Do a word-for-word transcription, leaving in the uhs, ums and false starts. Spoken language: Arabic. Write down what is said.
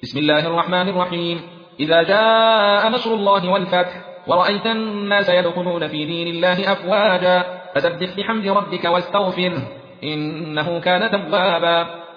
بسم الله الرحمن الرحيم. إذا جاء نصر الله والفتح ورأيت الناس يدخلون في دين الله أفواجا فسبح بحمد ربك واستغفره إنه كان توابا.